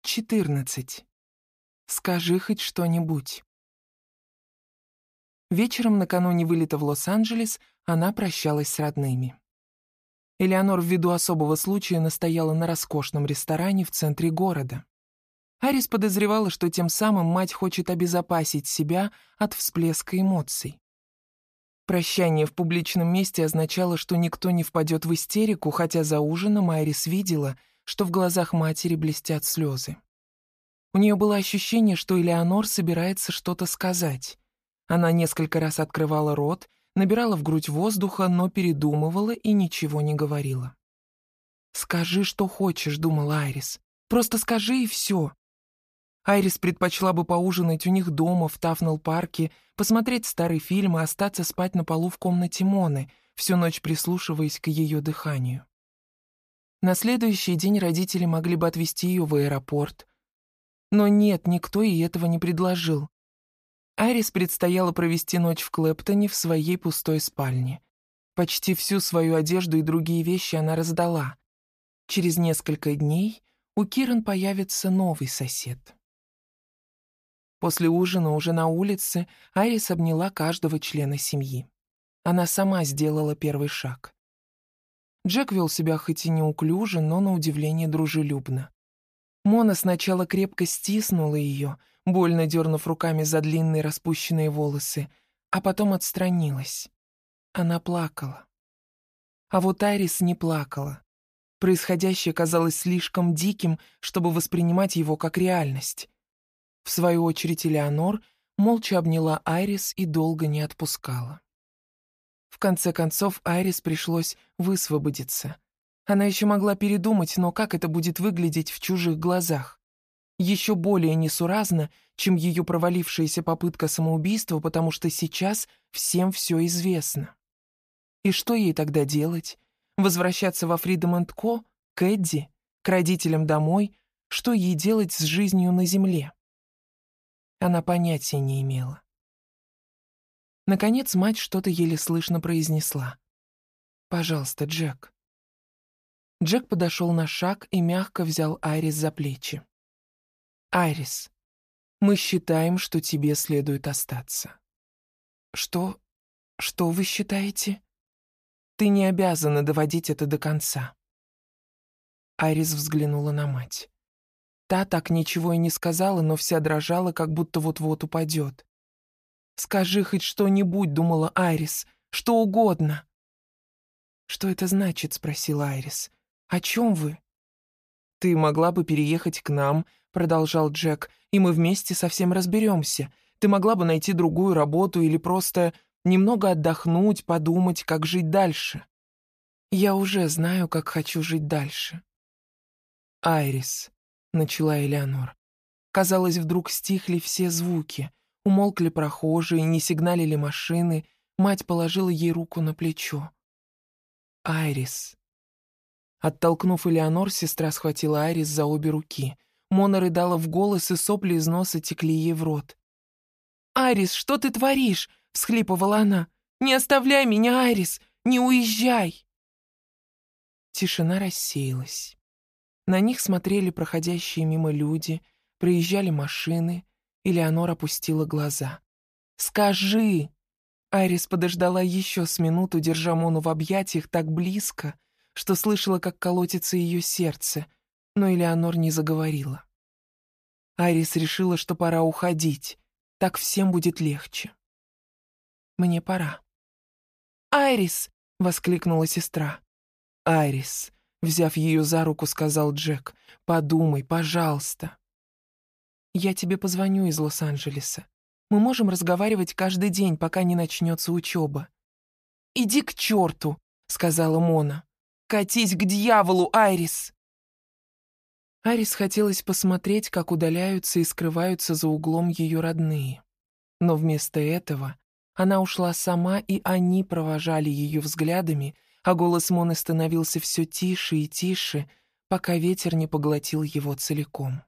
14. Скажи хоть что-нибудь. Вечером накануне вылета в Лос-Анджелес она прощалась с родными. Элеонор ввиду особого случая настояла на роскошном ресторане в центре города. Айрис подозревала, что тем самым мать хочет обезопасить себя от всплеска эмоций. Прощание в публичном месте означало, что никто не впадет в истерику, хотя за ужином Айрис видела, что в глазах матери блестят слезы. У нее было ощущение, что Элеонор собирается что-то сказать. Она несколько раз открывала рот, набирала в грудь воздуха, но передумывала и ничего не говорила. «Скажи, что хочешь», — думала Айрис. «Просто скажи, и все». Айрис предпочла бы поужинать у них дома, в Тафнелл-парке, посмотреть старый фильм и остаться спать на полу в комнате Моны, всю ночь прислушиваясь к ее дыханию. На следующий день родители могли бы отвезти ее в аэропорт. Но нет, никто ей этого не предложил. Айрис предстояло провести ночь в Клэптоне в своей пустой спальне. Почти всю свою одежду и другие вещи она раздала. Через несколько дней у Киран появится новый сосед. После ужина уже на улице Айрис обняла каждого члена семьи. Она сама сделала первый шаг. Джек вел себя хоть и неуклюже, но на удивление дружелюбно. Мона сначала крепко стиснула ее, больно дернув руками за длинные распущенные волосы, а потом отстранилась. Она плакала. А вот Айрис не плакала. Происходящее казалось слишком диким, чтобы воспринимать его как реальность. В свою очередь Элеонор молча обняла Айрис и долго не отпускала. В конце концов Айрис пришлось высвободиться. Она еще могла передумать, но как это будет выглядеть в чужих глазах? Еще более несуразно, чем ее провалившаяся попытка самоубийства, потому что сейчас всем все известно. И что ей тогда делать? Возвращаться во Freedom & Co? К Эдди? К родителям домой? Что ей делать с жизнью на земле? Она понятия не имела. Наконец мать что-то еле слышно произнесла. «Пожалуйста, Джек». Джек подошел на шаг и мягко взял Айрис за плечи. «Айрис, мы считаем, что тебе следует остаться». «Что? Что вы считаете?» «Ты не обязана доводить это до конца». Айрис взглянула на мать. Та так ничего и не сказала, но вся дрожала, как будто вот-вот упадет. «Скажи хоть что-нибудь», — думала Айрис, — «что угодно». «Что это значит?» — спросила Айрис. «О чем вы?» «Ты могла бы переехать к нам», — продолжал Джек, «и мы вместе совсем разберемся. Ты могла бы найти другую работу или просто немного отдохнуть, подумать, как жить дальше». «Я уже знаю, как хочу жить дальше». «Айрис», — начала Элеонор. Казалось, вдруг стихли все звуки, умолкли прохожие, не сигналили машины, мать положила ей руку на плечо. «Айрис». Оттолкнув Элеонор, сестра схватила Айрис за обе руки. Мона рыдала в голос, и сопли из носа текли ей в рот. «Айрис, что ты творишь?» — всхлипывала она. «Не оставляй меня, Айрис! Не уезжай!» Тишина рассеялась. На них смотрели проходящие мимо люди, проезжали машины. Элеонор опустила глаза. «Скажи!» Айрис подождала еще с минуту, держа Мону в объятиях так близко, что слышала, как колотится ее сердце, но Элеонор не заговорила. Айрис решила, что пора уходить, так всем будет легче. «Мне пора». «Айрис!» — воскликнула сестра. «Айрис!» — взяв ее за руку, сказал Джек. «Подумай, пожалуйста». «Я тебе позвоню из Лос-Анджелеса. Мы можем разговаривать каждый день, пока не начнется учеба». «Иди к черту!» — сказала Мона. «Катись к дьяволу, Айрис!» Айрис хотелось посмотреть, как удаляются и скрываются за углом ее родные. Но вместо этого она ушла сама, и они провожали ее взглядами, а голос Моны становился все тише и тише, пока ветер не поглотил его целиком.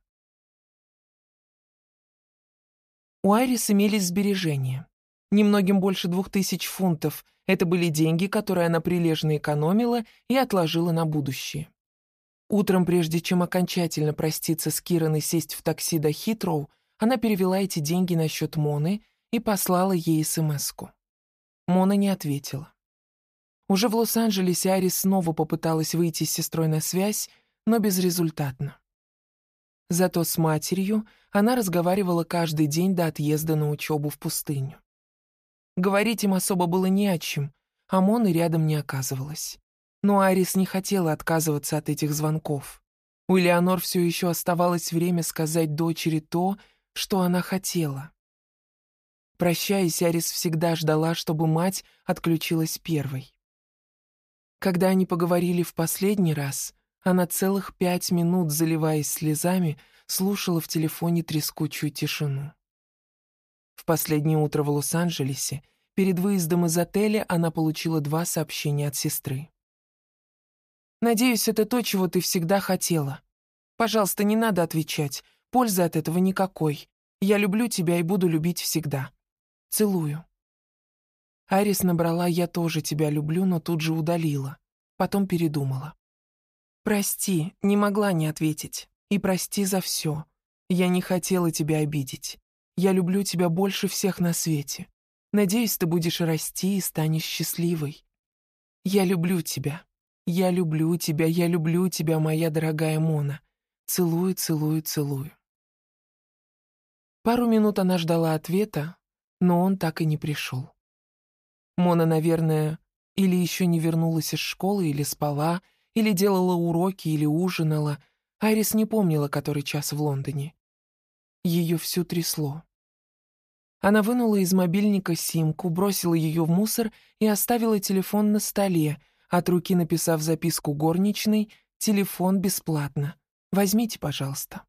У Айрис имелись сбережения. Немногим больше 2000 фунтов. Это были деньги, которые она прилежно экономила и отложила на будущее. Утром, прежде чем окончательно проститься с Киран и сесть в такси до Хитроу, она перевела эти деньги на счет Моны и послала ей смс-ку. Мона не ответила. Уже в Лос-Анджелесе Айрис снова попыталась выйти с сестрой на связь, но безрезультатно. Зато с матерью она разговаривала каждый день до отъезда на учебу в пустыню. Говорить им особо было не о чем, а Моны рядом не оказывалась. Но Айрис не хотела отказываться от этих звонков. У Элеонор все еще оставалось время сказать дочери то, что она хотела. Прощаясь, Айрис всегда ждала, чтобы мать отключилась первой. Когда они поговорили в последний раз, она целых 5 минут, заливаясь слезами, слушала в телефоне трескучую тишину. В последнее утро в Лос-Анджелесе, перед выездом из отеля, она получила 2 сообщения от сестры. «Надеюсь, это то, чего ты всегда хотела. Пожалуйста, не надо отвечать. Пользы от этого никакой. Я люблю тебя и буду любить всегда. Целую». Айрис набрала «Я тоже тебя люблю», но тут же удалила. Потом передумала. «Прости, не могла не ответить. И прости за все. Я не хотела тебя обидеть. Я люблю тебя больше всех на свете. Надеюсь, ты будешь расти и станешь счастливой. Я люблю тебя. Я люблю тебя, я люблю тебя, моя дорогая Мона. Целую, целую, целую». Пару минут она ждала ответа, но он так и не пришел. Мона, наверное, или еще не вернулась из школы, или спала, или делала уроки, или ужинала. Айрис не помнила, который час в Лондоне. Ее всю трясло. Она вынула из мобильника симку, бросила ее в мусор и оставила телефон на столе, от руки написав записку горничной: «Телефон бесплатно. Возьмите, пожалуйста».